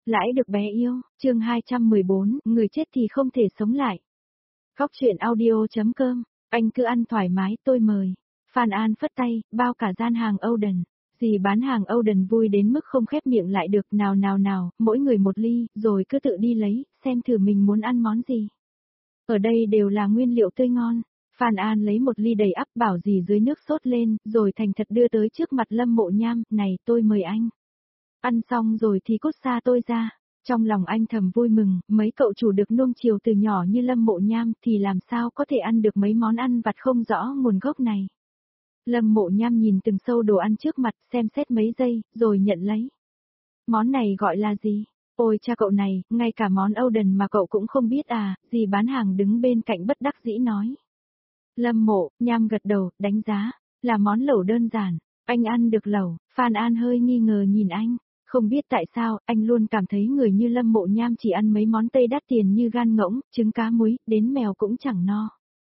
Lãi được bé yêu, chương 214, người chết thì không thể sống lại. Góc truyện audio.com, anh cứ ăn thoải mái, tôi mời. Phan An phất tay, bao cả gian hàng Oden. Dì bán hàng Oden vui đến mức không khép miệng lại được, nào, mỗi người một ly, rồi cứ tự đi lấy, xem thử mình muốn ăn món gì. Ở đây đều là nguyên liệu tươi ngon. Phan An lấy một ly đầy ắp bảo dì dưới nước sốt lên, rồi thành thật đưa tới trước mặt Lâm Mộ Nham, này tôi mời anh. Ăn xong rồi thì cút xa tôi ra. Trong lòng anh thầm vui mừng, mấy cậu chủ được nuông chiều từ nhỏ như Lâm Mộ Nham thì làm sao có thể ăn được mấy món ăn vặt không rõ nguồn gốc này. Lâm Mộ Nham nhìn từng sâu đồ ăn trước mặt, xem xét mấy giây, rồi nhận lấy. Món này gọi là gì? Ôi cha cậu này, ngay cả món Oden mà cậu cũng không biết à, dì bán hàng đứng bên cạnh bất đắc dĩ nói. Lâm Mộ Nham gật đầu, đánh giá, là món lẩu đơn giản, anh ăn được lẩu. Phan An hơi nghi ngờ nhìn anh. Không biết tại sao, anh luôn cảm thấy người như Lâm Mộ Nham chỉ ăn mấy món Tây đắt tiền như gan ngỗng, trứng cá muối, đến mèo cũng chẳng no.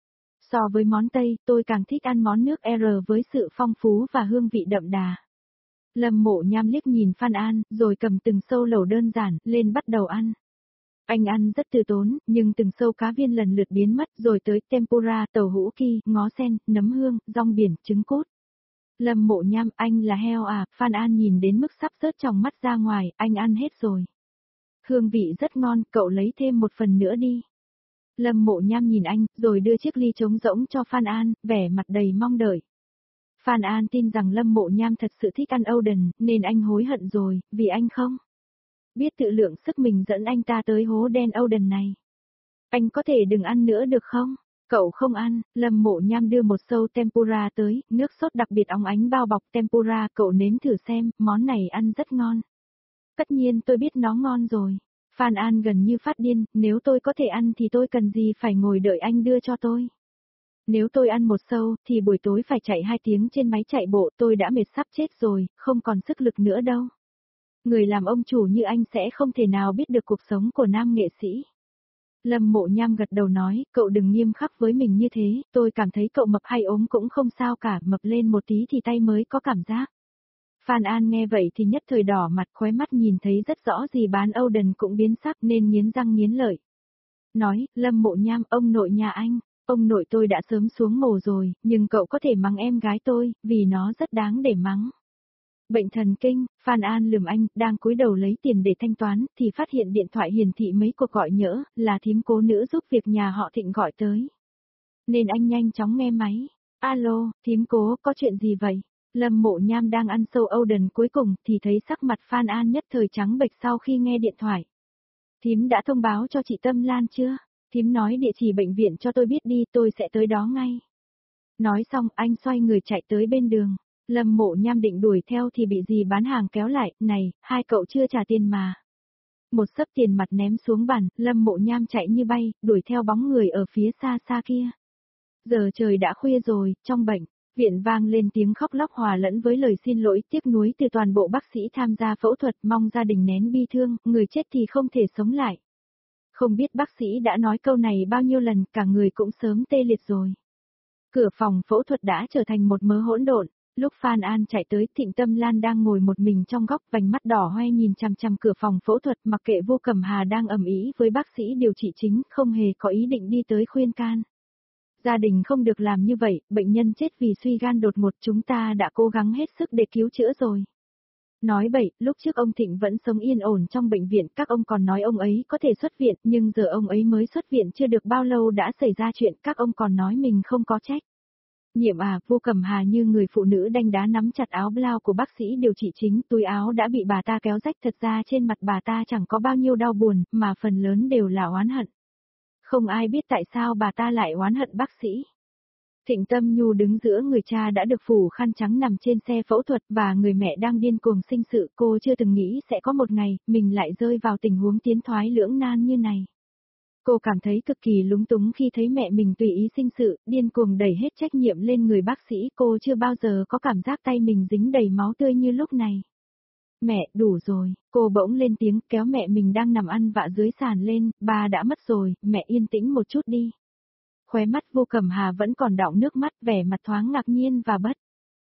So với món Tây, tôi càng thích ăn món nước R với sự phong phú và hương vị đậm đà. Lâm Mộ Nham liếc nhìn Phan An, rồi cầm từng sâu lẩu đơn giản, lên bắt đầu ăn. Anh ăn rất từ tốn, nhưng từng sâu cá viên lần lượt biến mất, rồi tới tempura, tàu hũ ki, ngó sen, nấm hương, rong biển, trứng cút. Lâm Mộ Nham, anh là heo à? Phan An nhìn đến mức sắp rớt trong mắt ra ngoài, anh ăn hết rồi. Hương vị rất ngon, cậu lấy thêm một phần nữa đi. Lâm Mộ Nham nhìn anh, rồi đưa chiếc ly trống rỗng cho Phan An, vẻ mặt đầy mong đợi. Phan An tin rằng Lâm Mộ Nham thật sự thích ăn Oden, nên anh hối hận rồi, vì anh không biết tự lượng sức mình dẫn anh ta tới hố đen Oden này. Anh có thể đừng ăn nữa được không? Cậu không ăn. Lâm Mộ Nham đưa một sâu tempura tới, nước sốt đặc biệt óng ánh bao bọc tempura, cậu nếm thử xem, món này ăn rất ngon. Tất nhiên tôi biết nó ngon rồi. Phan An gần như phát điên, nếu tôi có thể ăn thì tôi cần gì phải ngồi đợi anh đưa cho tôi. Nếu tôi ăn một sâu, thì buổi tối phải chạy 2 tiếng trên máy chạy bộ, tôi đã mệt sắp chết rồi, không còn sức lực nữa đâu. Người làm ông chủ như anh sẽ không thể nào biết được cuộc sống của nam nghệ sĩ. Lâm Mộ Nham gật đầu nói, cậu đừng nghiêm khắc với mình như thế, tôi cảm thấy cậu mập hay ốm cũng không sao cả, mập lên một tí thì tay mới có cảm giác. Phan An nghe vậy thì nhất thời đỏ mặt, khóe mắt nhìn thấy rất rõ gì bán Oden cũng biến sắc nên nghiến răng nghiến lợi. Nói, Lâm Mộ Nham, ông nội nhà anh, ông nội tôi đã sớm xuống mồ rồi, nhưng cậu có thể mắng em gái tôi, vì nó rất đáng để mắng. Bệnh thần kinh. Phan An lườm anh, đang cúi đầu lấy tiền để thanh toán, thì phát hiện điện thoại hiển thị mấy cuộc gọi nhỡ, là thím Cố nữ giúp việc nhà họ Thịnh gọi tới. Nên anh nhanh chóng nghe máy. Alo, thím Cố, có chuyện gì vậy? Lâm Mộ Nham đang ăn sâu Oden cuối cùng, thì thấy sắc mặt Phan An nhất thời trắng bệch sau khi nghe điện thoại. Thím đã thông báo cho chị Tâm Lan chưa? Thím nói địa chỉ bệnh viện cho tôi biết đi, tôi sẽ tới đó ngay. Nói xong, anh xoay người chạy tới bên đường. Lâm Mộ Nham định đuổi theo thì bị dì bán hàng kéo lại, này, hai cậu chưa trả tiền mà. Một xấp tiền mặt ném xuống bàn, Lâm Mộ Nham chạy như bay, đuổi theo bóng người ở phía xa xa kia. Giờ trời đã khuya rồi, trong bệnh viện vang lên tiếng khóc lóc hòa lẫn với lời xin lỗi tiếc nuối từ toàn bộ bác sĩ tham gia phẫu thuật, mong gia đình nén bi thương, người chết thì không thể sống lại. Không biết bác sĩ đã nói câu này bao nhiêu lần, cả người cũng sớm tê liệt rồi. Cửa phòng phẫu thuật đã trở thành một mớ hỗn độn. Lúc Phan An chạy tới, Thịnh Tâm Lan đang ngồi một mình trong góc, vành mắt đỏ hoe nhìn chằm chằm cửa phòng phẫu thuật, mặc kệ Vô Cẩm Hà đang ầm ĩ với bác sĩ điều trị chính, không hề có ý định đi tới khuyên can. Gia đình không được làm như vậy, bệnh nhân chết vì suy gan đột ngột, chúng ta đã cố gắng hết sức để cứu chữa rồi. Nói bậy, lúc trước ông Thịnh vẫn sống yên ổn trong bệnh viện, các ông còn nói ông ấy có thể xuất viện, nhưng giờ ông ấy mới xuất viện chưa được bao lâu đã xảy ra chuyện, các ông còn nói mình không có trách. Nhiệm à, Vô Cẩm Hà như người phụ nữ đanh đá nắm chặt áo blau của bác sĩ điều trị chính, túi áo đã bị bà ta kéo rách, thật ra trên mặt bà ta chẳng có bao nhiêu đau buồn, mà phần lớn đều là oán hận. Không ai biết tại sao bà ta lại oán hận bác sĩ. Thịnh Tâm Nhu đứng giữa người cha đã được phủ khăn trắng nằm trên xe phẫu thuật và người mẹ đang điên cuồng sinh sự, cô chưa từng nghĩ sẽ có một ngày, mình lại rơi vào tình huống tiến thoái lưỡng nan như này. Cô cảm thấy cực kỳ lúng túng khi thấy mẹ mình tùy ý sinh sự, điên cuồng đẩy hết trách nhiệm lên người bác sĩ, cô chưa bao giờ có cảm giác tay mình dính đầy máu tươi như lúc này. Mẹ, đủ rồi, cô bỗng lên tiếng kéo mẹ mình đang nằm ăn vạ dưới sàn lên, ba đã mất rồi, mẹ yên tĩnh một chút đi. Khóe mắt Vô Cẩm Hà vẫn còn đọng nước mắt, vẻ mặt thoáng ngạc nhiên và bất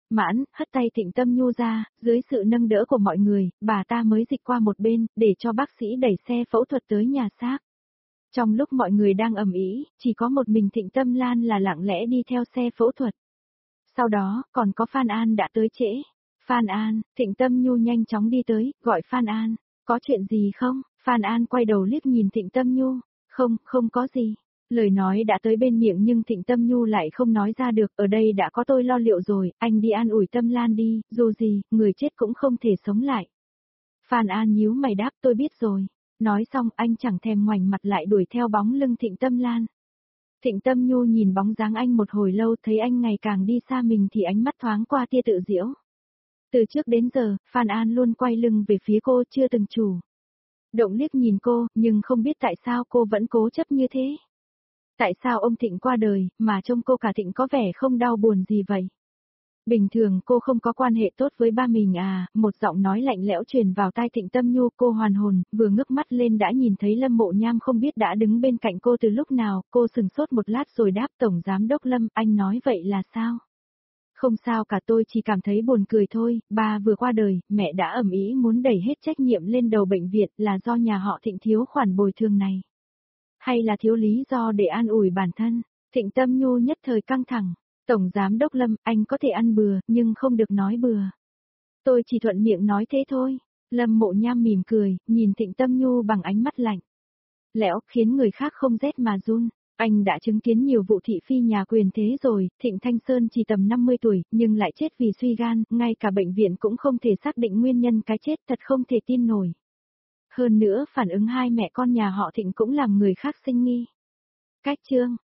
Mãn, hất tay Thịnh Tâm Nhu ra, dưới sự nâng đỡ của mọi người, bà ta mới dịch qua một bên, để cho bác sĩ đẩy xe phẫu thuật tới nhà xác. Trong lúc mọi người đang ầm ĩ, chỉ có một mình Thịnh Tâm Lan là lặng lẽ đi theo xe phẫu thuật. Sau đó, còn có Phan An đã tới trễ. Phan An, Thịnh Tâm Nhu nhanh chóng đi tới, gọi Phan An. Có chuyện gì không? Phan An quay đầu liếc nhìn Thịnh Tâm Nhu. Không, không có gì. Lời nói đã tới bên miệng nhưng Thịnh Tâm Nhu lại không nói ra được, ở đây đã có tôi lo liệu rồi, anh đi an ủi Tâm Lan đi, dù gì, người chết cũng không thể sống lại. Phan An nhíu mày đáp tôi biết rồi. Nói xong anh chẳng thèm ngoảnh mặt lại đuổi theo bóng lưng Thịnh Tâm Lan. Thịnh Tâm Nhu nhìn bóng dáng anh một hồi lâu thấy anh ngày càng đi xa mình thì ánh mắt thoáng qua tia tự giễu. Từ trước đến giờ, Phan An luôn quay lưng về phía cô chưa từng chủ động liếc nhìn cô, nhưng không biết tại sao cô vẫn cố chấp như thế. Tại sao ông Thịnh qua đời, mà trông cô cả Thịnh có vẻ không đau buồn gì vậy? Bình thường cô không có quan hệ tốt với ba mình à, một giọng nói lạnh lẽo truyền vào tai Thịnh Tâm Nhu, cô hoàn hồn, vừa ngước mắt lên đã nhìn thấy Lâm Mộ Nham không biết đã đứng bên cạnh cô từ lúc nào, cô sừng sốt một lát rồi đáp Tổng Giám Đốc Lâm, anh nói vậy là sao? Không sao cả tôi chỉ cảm thấy buồn cười thôi, ba vừa qua đời, mẹ đã ầm ĩ muốn đẩy hết trách nhiệm lên đầu bệnh viện là do nhà họ Thịnh thiếu khoản bồi thường này. Hay là thiếu lý do để an ủi bản thân? Thịnh Tâm Nhu nhất thời căng thẳng. Tổng Giám Đốc Lâm, anh có thể ăn bừa, nhưng không được nói bừa. Tôi chỉ thuận miệng nói thế thôi. Lâm Mộ Nham mỉm cười, nhìn Thịnh Tâm Nhu bằng ánh mắt lạnh lẽo, khiến người khác không rét mà run. Anh đã chứng kiến nhiều vụ thị phi nhà quyền thế rồi, Thịnh Thanh Sơn chỉ tầm 50 tuổi, nhưng lại chết vì suy gan, ngay cả bệnh viện cũng không thể xác định nguyên nhân cái chết, thật không thể tin nổi. Hơn nữa, phản ứng hai mẹ con nhà họ Thịnh cũng làm người khác sinh nghi. Cách chương